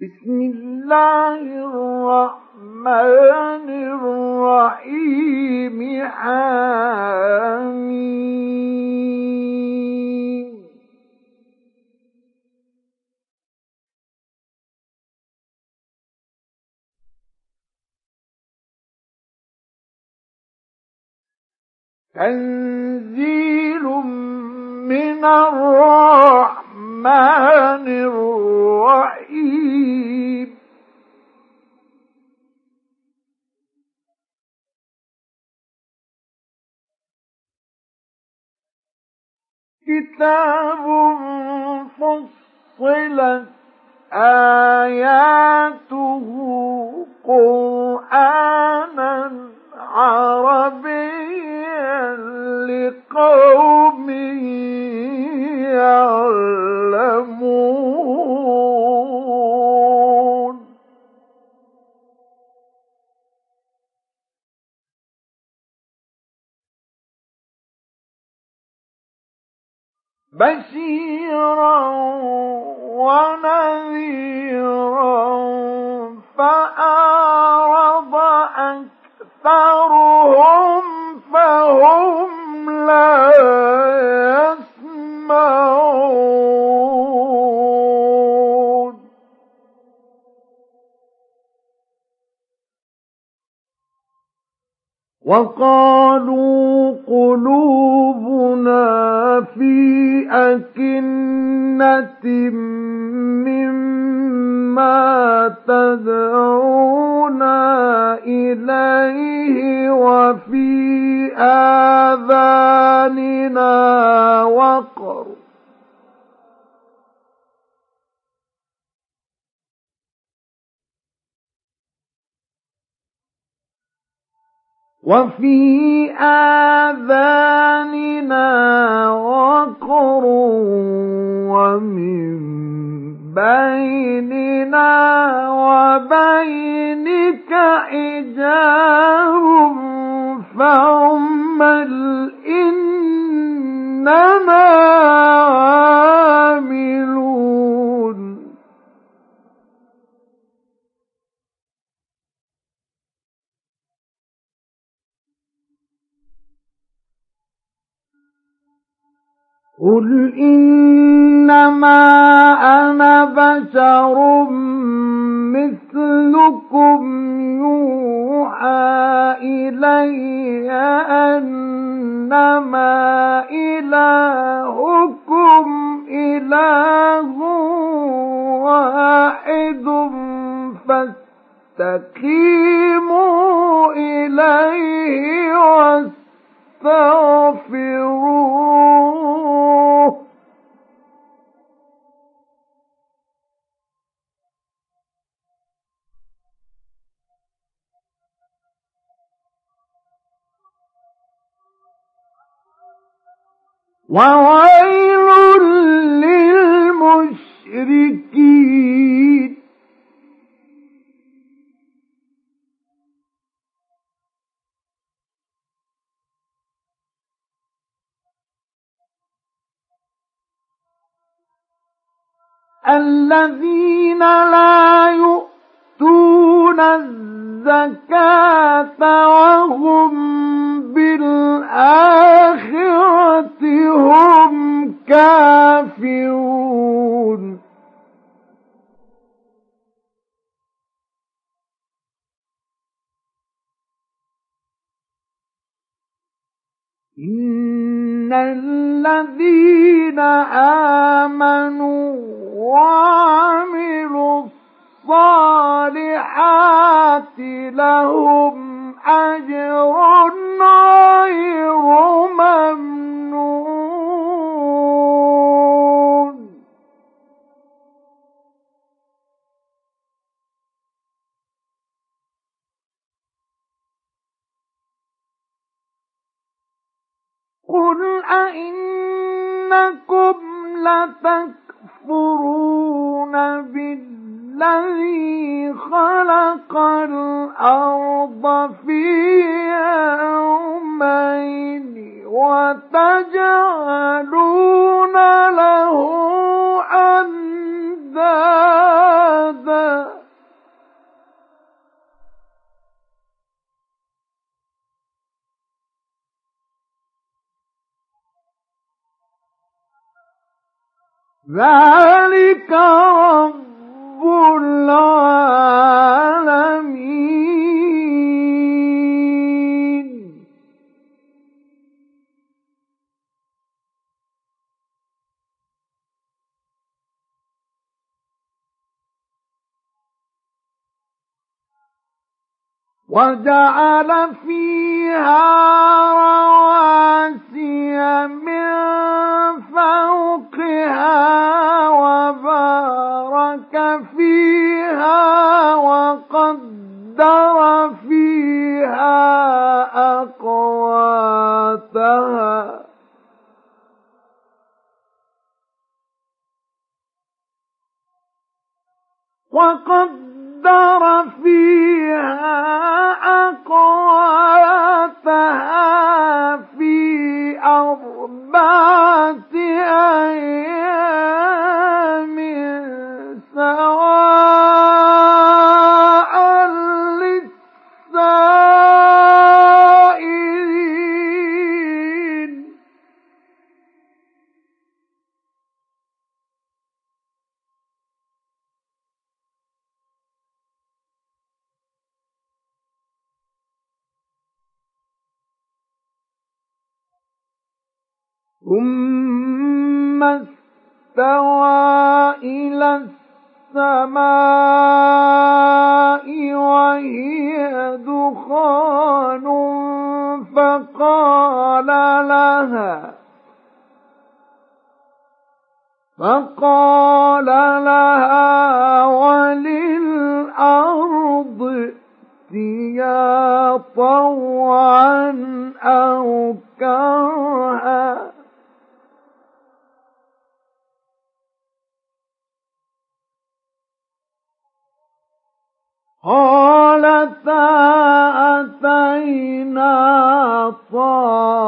بسم الله الرحمن الرحيم حميم تنزيل من الرحمن الرحيم كتاب فصلت آياته قرآنا عربيا لقوم يعلمون بشيرا ونذيرا فأعرض أكثرهم فهم لا يسمعون وقالوا قلوبنا في أكنة مما تدعونا إليه وفي آذاننا وقر ومن بيننا وبينك حجاب فاعمل إننا عاملون قل إنما أنا بشر مثلكم يوحى إلي أنما إلهكم إله واحد فاستقيموا إليه واستغفروه وويل للمشركين الذين لا يؤتون الزكاة وهم بالآخرة هم كافرون إن الذين آمنوا وعملوا الصالحات لهم أجر غير ممنون قل أئنكم لتكفرون بالذي خلق الأرض في يومين وتجعلون له أندادا ذلك رب العالمين. وجعل فيها رواسي من فوقها وبارك فيها وقدر فيها أقواتها في 4 أيام سواء للسائلين. ثم استوى إلى السماء وهي دخان فقال لها وللأرض ائتيا طوعا أو كرها قالتا أتينا طائعين